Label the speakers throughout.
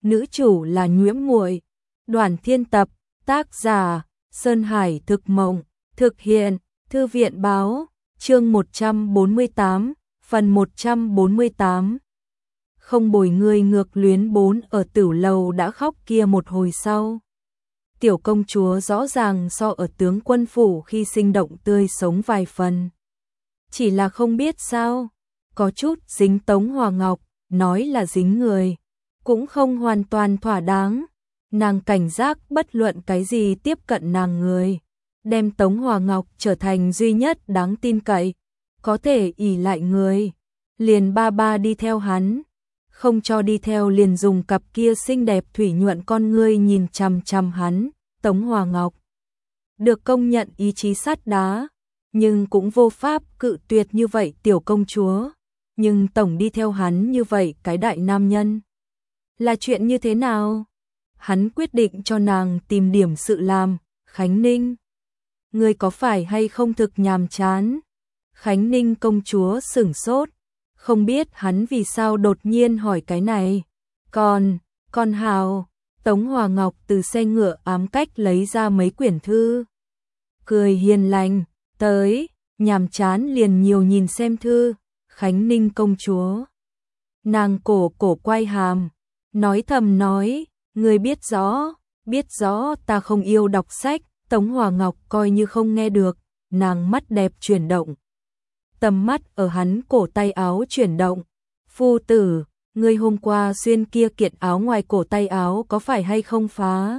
Speaker 1: nữ chủ là Nhuễm Muội. Đoàn Thiên Tập, tác giả Sơn Hải Thực Mộng, thực hiện Thư viện Báo, chương 148, phần 148. Không bồi người ngược luyến 4 ở Tửu Lầu đã khóc kia một hồi sau. Tiểu công chúa rõ ràng so ở tướng quân phủ khi sinh động tươi sống vài phần. Chỉ là không biết sao, có chút dính Tống Hòa Ngọc, nói là dính người, cũng không hoàn toàn thỏa đáng. Nàng cảnh giác bất luận cái gì tiếp cận nàng người, đem Tống Hòa Ngọc trở thành duy nhất đáng tin cậy, có thể ỷ lại người. Liền ba đi theo hắn, không cho đi theo liền dùng cặp kia xinh đẹp thủy nhuận con ngươi nhìn chằm chằm hắn. Tống Hòa Ngọc được công nhận ý chí sắt đá, nhưng cũng vô pháp cự tuyệt như vậy tiểu công chúa. Nhưng tổng đi theo hắn như vậy cái đại nam nhân, là chuyện như thế nào? Hắn quyết định cho nàng tìm điểm sự làm. Khánh Ninh, ngươi có phải hay không thực nhàm chán? Khánh Ninh công chúa sửng sốt, không biết hắn vì sao đột nhiên hỏi cái này. Con hào. Tống Hòa Ngọc từ xe ngựa ám cách lấy ra mấy quyển thư, cười hiền lành, tới, nhàm chán liền nhiều nhìn xem thư. Khánh Ninh công chúa, nàng cổ quay hàm, nói thầm nói, ngươi biết rõ ta không yêu đọc sách. Tống Hòa Ngọc coi như không nghe được, nàng mắt đẹp chuyển động, tầm mắt ở hắn cổ tay áo chuyển động. Phu tử, ngươi hôm qua xuyên kia kiện áo ngoài cổ tay áo có phải hay không phá?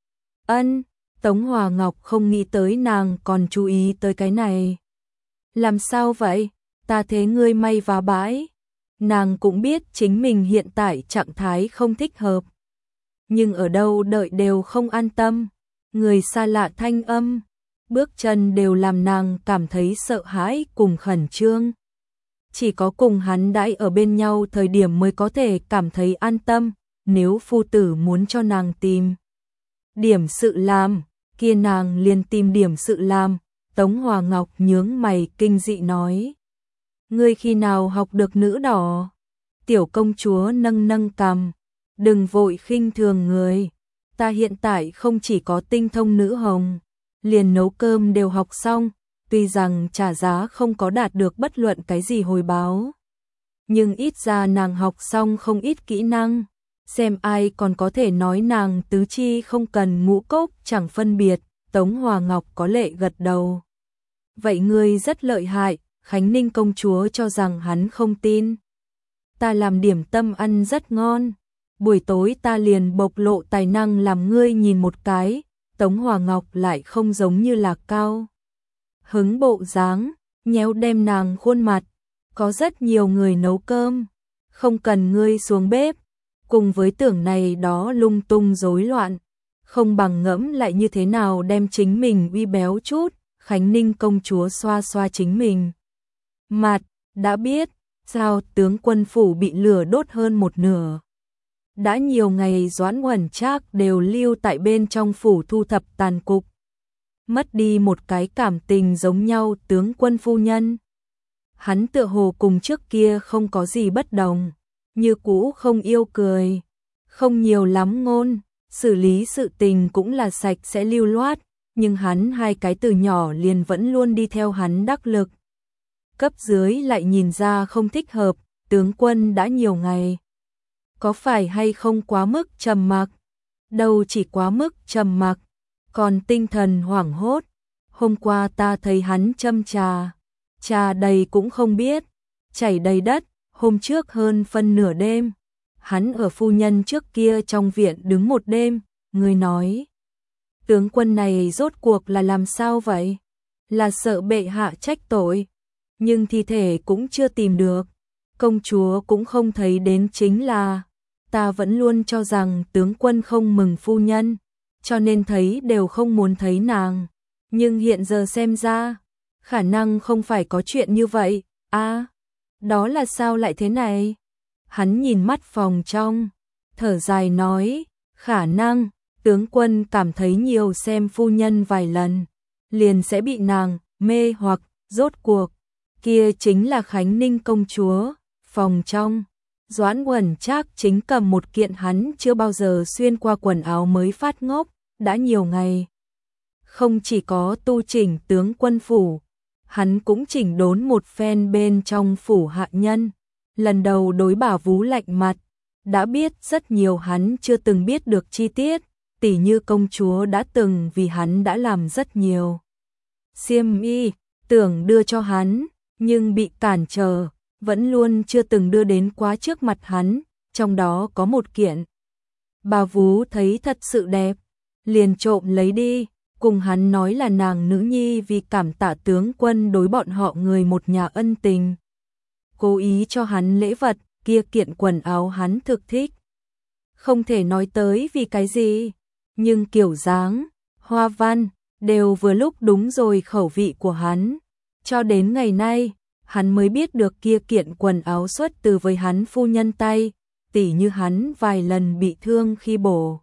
Speaker 1: Ân. Tống Hòa Ngọc không nghĩ tới nàng còn chú ý tới cái này. Làm sao vậy? Ta thế ngươi may vá bãi. Nàng cũng biết chính mình hiện tại trạng thái không thích hợp, nhưng ở đâu đợi đều không an tâm. Người xa lạ thanh âm, bước chân đều làm nàng cảm thấy sợ hãi cùng khẩn trương. Chỉ có cùng hắn đãi ở bên nhau thời điểm mới có thể cảm thấy an tâm. Nếu phu tử muốn cho nàng tìm điểm sự làm, kia nàng liền tìm điểm sự làm. Tống Hòa Ngọc nhướng mày kinh dị nói, ngươi khi nào học được nữ đỏ? Tiểu công chúa nâng cằm, đừng vội khinh thường người. Ta hiện tại không chỉ có tinh thông nữ hồng, liền nấu cơm đều học xong. Tuy rằng trả giá không có đạt được bất luận cái gì hồi báo, nhưng ít ra nàng học xong không ít kỹ năng. Xem ai còn có thể nói nàng tứ chi không cần ngũ cốc chẳng phân biệt. Tống Hòa Ngọc có lệ gật đầu. Vậy ngươi rất lợi hại. Khánh Ninh công chúa cho rằng hắn không tin. Ta làm điểm tâm ăn rất ngon, buổi tối ta liền bộc lộ tài năng làm ngươi nhìn một cái. Tống Hòa Ngọc lại không giống như là cao hứng bộ dáng, nhéo đem nàng khuôn mặt, có rất nhiều người nấu cơm, không cần ngươi xuống bếp. Cùng với tưởng này đó lung tung rối loạn, không bằng ngẫm lại như thế nào đem chính mình uy béo chút. Khánh Ninh công chúa xoa xoa chính mình mặt, đã biết, sao tướng quân phủ bị lửa đốt hơn một nửa. Đã nhiều ngày Doãn Huẩn Trác đều lưu tại bên trong phủ thu thập tàn cục. Mất đi một cái cảm tình giống nhau tướng quân phu nhân. Hắn tựa hồ cùng trước kia không có gì bất đồng, như cũ không yêu cười, không nhiều lắm ngôn, xử lý sự tình cũng là sạch sẽ lưu loát, nhưng hắn hai cái từ nhỏ liền vẫn luôn đi theo hắn đắc lực. Cấp dưới lại nhìn ra không thích hợp, tướng quân đã nhiều ngày, có phải hay không quá mức trầm mặc? Đâu chỉ quá mức trầm mặc, còn tinh thần hoảng hốt. Hôm qua ta thấy hắn châm trà đầy cũng không biết, chảy đầy đất. Hôm trước hơn phân nửa đêm, hắn ở phu nhân trước kia trong viện đứng một đêm. Người nói, tướng quân này rốt cuộc là làm sao vậy? Là sợ bệ hạ trách tội, nhưng thi thể cũng chưa tìm được, công chúa cũng không thấy đến chính là. Ta vẫn luôn cho rằng tướng quân không mừng phu nhân, cho nên thấy đều không muốn thấy nàng. Nhưng hiện giờ xem ra, khả năng không phải có chuyện như vậy. Đó là sao lại thế này? Hắn nhìn mắt phòng trong, thở dài nói, khả năng, tướng quân cảm thấy nhiều xem phu nhân vài lần, liền sẽ bị nàng mê hoặc. Rốt cuộc, kia chính là Khánh Ninh công chúa. Phòng trong Doãn Uẩn Trác chính cầm một kiện hắn chưa bao giờ xuyên qua quần áo mới phát ngốc, đã nhiều ngày. Không chỉ có tu chỉnh tướng quân phủ, hắn cũng chỉnh đốn một phen bên trong phủ hạ nhân. Lần đầu đối Bà Vú lạnh mặt, đã biết rất nhiều hắn chưa từng biết được chi tiết, tỉ như công chúa đã từng vì hắn đã làm rất nhiều xiêm y, tưởng đưa cho hắn, nhưng bị cản trở, vẫn luôn chưa từng đưa đến quá trước mặt hắn, trong đó có một kiện. Bà Vú thấy thật sự đẹp, liền trộm lấy đi, cùng hắn nói là nàng nữ nhi vì cảm tạ tướng quân đối bọn họ người một nhà ân tình. Cố ý cho hắn lễ vật, kia kiện quần áo hắn thực thích. Không thể nói tới vì cái gì, nhưng kiểu dáng, hoa văn, đều vừa lúc đúng rồi khẩu vị của hắn. Cho đến ngày nay, hắn mới biết được kia kiện quần áo xuất từ với hắn phu nhân tay, tỉ như hắn vài lần bị thương khi bổ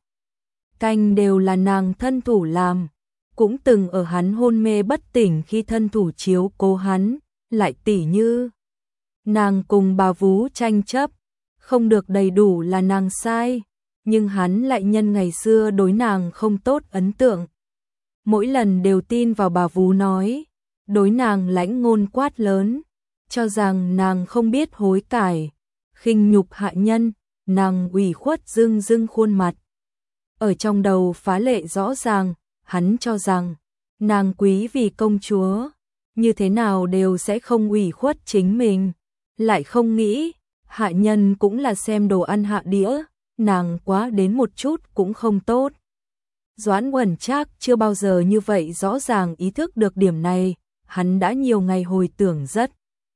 Speaker 1: canh đều là nàng thân thủ làm, cũng từng ở hắn hôn mê bất tỉnh khi thân thủ chiếu cố hắn, lại tỉ như nàng cùng Bà Vú tranh chấp, không được đầy đủ là nàng sai, nhưng hắn lại nhân ngày xưa đối nàng không tốt ấn tượng. Mỗi lần đều tin vào Bà Vú nói, đối nàng lãnh ngôn quát lớn, cho rằng nàng không biết hối cải, khinh nhục hạ nhân, nàng ủy khuất dưng dưng khuôn mặt. Ở trong đầu phá lệ rõ ràng, hắn cho rằng, nàng quý vì công chúa, như thế nào đều sẽ không ủy khuất chính mình, lại không nghĩ, hạ nhân cũng là xem đồ ăn hạ đĩa, nàng quá đến một chút cũng không tốt. Doãn Uẩn Trác chưa bao giờ như vậy rõ ràng ý thức được điểm này, hắn đã nhiều ngày hồi tưởng rất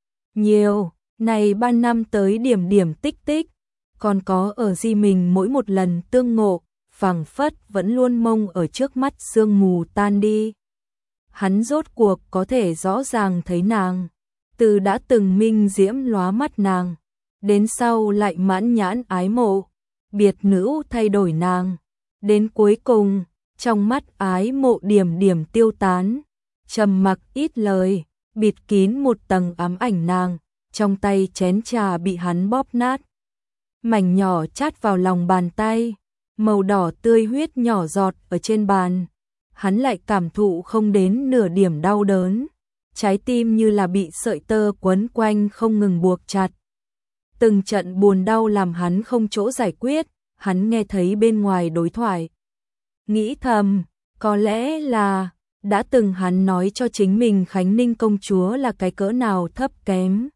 Speaker 1: nhiều, này 3 năm tới điểm điểm tích tích, còn có ở gì mình mỗi một lần tương ngộ, phảng phất vẫn luôn mông ở trước mắt sương mù tan đi. Hắn rốt cuộc có thể rõ ràng thấy nàng, từ đã từng minh diễm lóa mắt nàng, đến sau lại mãn nhãn ái mộ, biệt nữ thay đổi nàng, đến cuối cùng, trong mắt ái mộ điểm điểm tiêu tán, trầm mặc ít lời, bịt kín một tầng ám ảnh nàng, trong tay chén trà bị hắn bóp nát. Mảnh nhỏ chát vào lòng bàn tay, màu đỏ tươi huyết nhỏ giọt ở trên bàn. Hắn lại cảm thụ không đến nửa điểm đau đớn, trái tim như là bị sợi tơ quấn quanh không ngừng buộc chặt. Từng trận buồn đau làm hắn không chỗ giải quyết, hắn nghe thấy bên ngoài đối thoại. Nghĩ thầm, có lẽ là, đã từng hắn nói cho chính mình Khánh Ninh công chúa là cái cỡ nào thấp kém.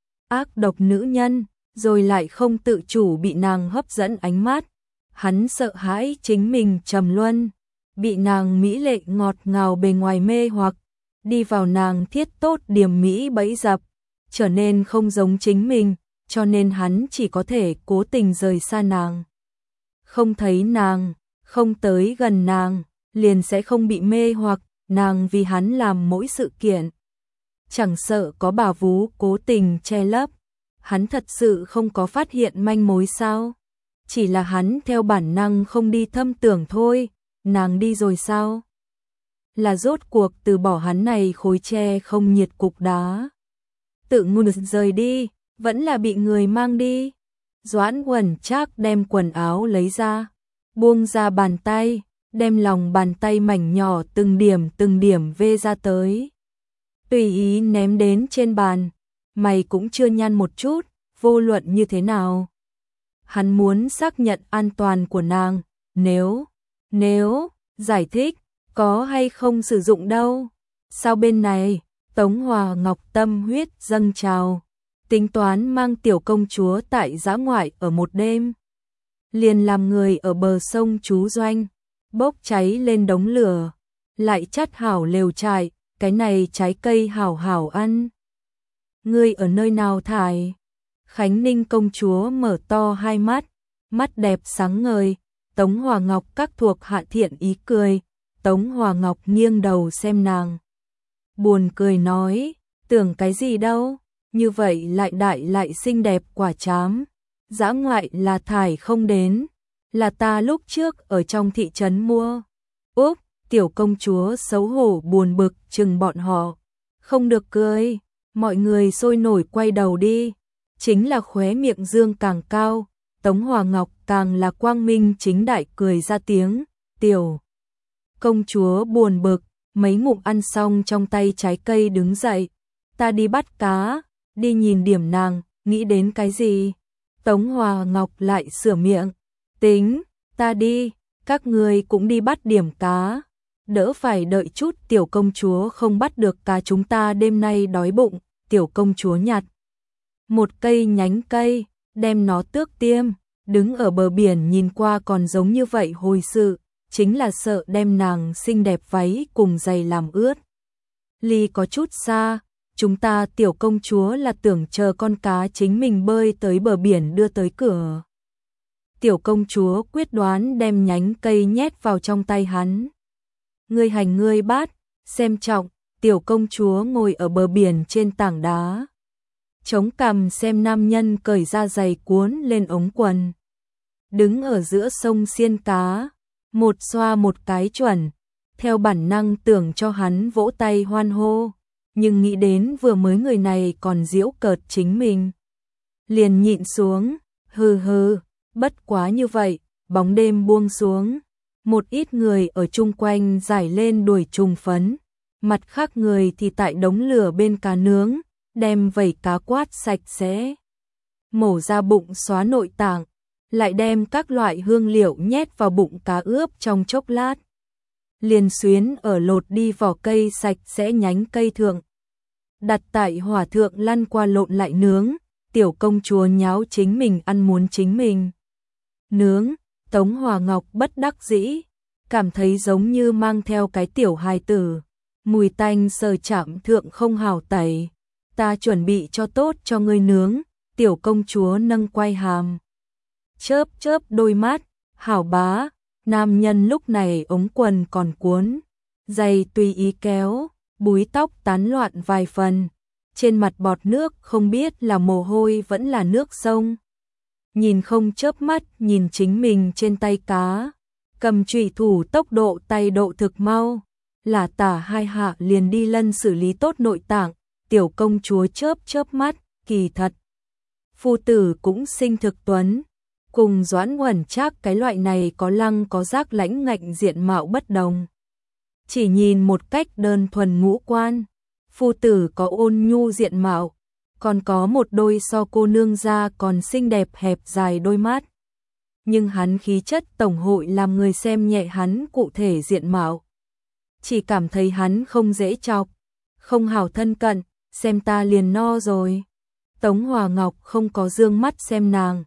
Speaker 1: Ác độc nữ nhân, rồi lại không tự chủ bị nàng hấp dẫn ánh mắt. Hắn sợ hãi chính mình trầm luân, bị nàng mỹ lệ ngọt ngào bề ngoài mê hoặc, đi vào nàng thiết tốt điểm mỹ bẫy dập, trở nên không giống chính mình, cho nên hắn chỉ có thể cố tình rời xa nàng. Không thấy nàng, không tới gần nàng, liền sẽ không bị mê hoặc, nàng vì hắn làm mỗi sự kiện. Chẳng sợ có Bà Vú cố tình che lấp, hắn thật sự không có phát hiện manh mối sao? Chỉ là hắn theo bản năng không đi thâm tưởng thôi, nàng đi rồi sao? Là rốt cuộc từ bỏ hắn này khối tre không nhiệt cục đá. Tự ngu rời đi, vẫn là bị người mang đi. Doãn Uẩn Trác đem quần áo lấy ra, buông ra bàn tay, đem lòng bàn tay mảnh nhỏ từng điểm vê ra tới. Tùy ý ném đến trên bàn, mày cũng chưa nhăn một chút, vô luận như thế nào. Hắn muốn xác nhận an toàn của nàng, nếu, giải thích, có hay không sử dụng đâu. Sau bên này, Tống Hòa Ngọc tâm huyết dâng trào, tính toán mang tiểu công chúa tại dã ngoại ở một đêm. Liền làm người ở bờ sông trú doanh, bốc cháy lên đống lửa, lại chắt hảo lều trại, cái này trái cây hảo hảo ăn. Ngươi ở nơi nào thải? Khánh Ninh công chúa mở to hai mắt, mắt đẹp sáng ngời, Tống Hòa Ngọc các thuộc hạ thiện ý cười, Tống Hòa Ngọc nghiêng đầu xem nàng. Buồn cười nói, tưởng cái gì đâu, như vậy lại đại lại xinh đẹp quả chám. Dã ngoại là thải không đến, là ta lúc trước ở trong thị trấn mua. Úp, tiểu công chúa xấu hổ buồn bực chừng bọn họ. Không được cười, mọi người sôi nổi quay đầu đi. chính là khóe miệng dương càng cao, Tống Hòa Ngọc càng là quang minh chính đại cười ra tiếng, tiểu công chúa buồn bực, mấy ngụm ăn xong trong tay trái cây đứng dậy, ta đi bắt cá, đi nhìn điểm nàng, nghĩ đến cái gì? Tống Hòa Ngọc lại sửa miệng, tính, ta đi, các ngươi cũng đi bắt điểm cá, đỡ phải đợi chút tiểu công chúa không bắt được cá chúng ta đêm nay đói bụng, tiểu công chúa nhặt một cây nhánh cây, đem nó tước tiêm, đứng ở bờ biển nhìn qua còn giống như vậy hồi sự, chính là sợ đem nàng xinh đẹp váy cùng giày làm ướt. Ly có chút xa, chúng ta tiểu công chúa là tưởng chờ con cá chính mình bơi tới bờ biển đưa tới cửa. Tiểu công chúa quyết đoán đem nhánh cây nhét vào trong tay hắn. Ngươi hành ngươi bát, xem trọng, tiểu công chúa ngồi ở bờ biển trên tảng đá. Chống cằm xem nam nhân cởi ra giày cuốn lên ống quần. Đứng ở giữa sông xiên cá, một xoa một cái chuẩn, theo bản năng tưởng cho hắn vỗ tay hoan hô, nhưng nghĩ đến vừa mới người này còn giễu cợt chính mình. Liền nhịn xuống, hừ hừ, bất quá như vậy, bóng đêm buông xuống, một ít người ở chung quanh giải lên đuổi trùng phấn, mặt khác người thì tại đống lửa bên cá nướng, đem vẩy cá quát sạch sẽ, mổ ra bụng xóa nội tạng, lại đem các loại hương liệu nhét vào bụng cá ướp trong chốc lát. Liền xuyến ở lột đi vỏ cây sạch sẽ nhánh cây thượng. Đặt tại hỏa thượng lăn qua lộn lại nướng, tiểu công chúa nháo chính mình ăn muốn chính mình. Nướng, Tống Hòa Ngọc bất đắc dĩ, cảm thấy giống như mang theo cái tiểu hài tử, mùi tanh sờ chạm thượng không hảo tẩy. Ta chuẩn bị cho tốt cho ngươi nướng, tiểu công chúa nâng quay hàm. Chớp chớp đôi mắt, hảo bá, nam nhân lúc này ống quần còn cuốn, giày tùy ý kéo, búi tóc tán loạn vài phần, trên mặt bọt nước không biết là mồ hôi vẫn là nước sông. Nhìn không chớp mắt nhìn chính mình trên tay cá, cầm chủy thủ tốc độ tay độ thực mau, là tả hai hạ liền đi lân xử lý tốt nội tạng, tiểu công chúa chớp chớp mắt, kỳ thật. Phu tử cũng sinh thực tuấn, cùng Doãn Uẩn Trác cái loại này có lăng có giác lãnh ngạnh diện mạo bất đồng. Chỉ nhìn một cách đơn thuần ngũ quan, phu tử có ôn nhu diện mạo, còn có một đôi so cô nương ra còn xinh đẹp hẹp dài đôi mắt. Nhưng hắn khí chất tổng hội làm người xem nhẹ hắn cụ thể diện mạo. Chỉ cảm thấy hắn không dễ chọc, không hảo thân cận, xem ta liền no rồi. Tống Hòa Ngọc không có dương mắt xem nàng,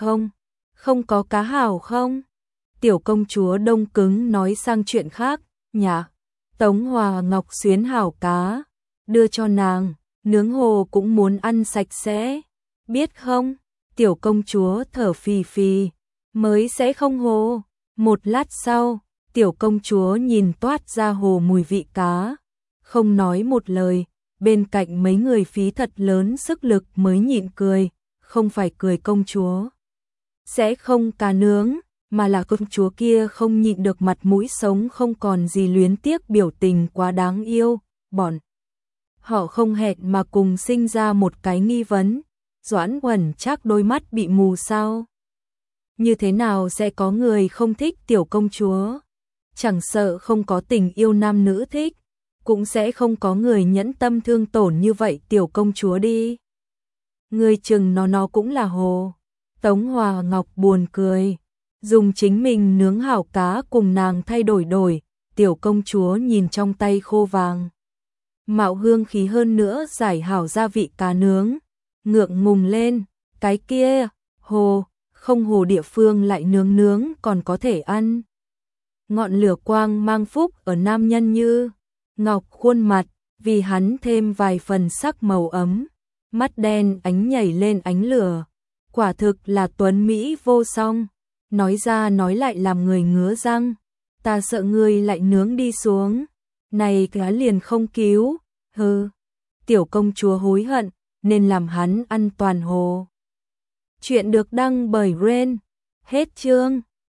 Speaker 1: không có cá hảo không? Tiểu công chúa đông cứng nói sang chuyện khác, nhả. Tống Hòa Ngọc xuyến hảo cá, đưa cho nàng, nướng hồ cũng muốn ăn sạch sẽ, biết không? Tiểu công chúa thở phì phì, mới sẽ không hồ. Một lát sau, tiểu công chúa nhìn toát ra hồ mùi vị cá, không nói một lời, bên cạnh mấy người phí thật lớn sức lực mới nhịn cười, không phải cười công chúa sẽ không cá nướng, mà là công chúa kia không nhịn được mặt mũi sống không còn gì luyến tiếc biểu tình quá đáng yêu, bọn họ không hẹn mà cùng sinh ra một cái nghi vấn, Doãn Uẩn Trác đôi mắt bị mù sao? Như thế nào sẽ có người không thích tiểu công chúa? Chẳng sợ không có tình yêu nam nữ thích, cũng sẽ không có người nhẫn tâm thương tổn như vậy tiểu công chúa đi. Người chừng nó cũng là hồ. Tống Hòa Ngọc buồn cười, dùng chính mình nướng hảo cá cùng nàng thay đổi, tiểu công chúa nhìn trong tay khô vàng. Mạo hương khí hơn nữa giải hảo gia vị cá nướng, ngượng ngùng lên, cái kia, hồ, không hồ địa phương lại nướng còn có thể ăn. Ngọn lửa quang mang phúc ở nam nhân như ngọc khuôn mặt, vì hắn thêm vài phần sắc màu ấm, mắt đen ánh nhảy lên ánh lửa. Quả thực là tuấn Mỹ vô song, nói ra nói lại làm người ngứa răng, ta sợ ngươi lại nướng đi xuống, này cá liền không cứu, hừ, tiểu công chúa hối hận, nên làm hắn ăn toàn hồ. Chuyện được đăng bởi Ren, hết chương.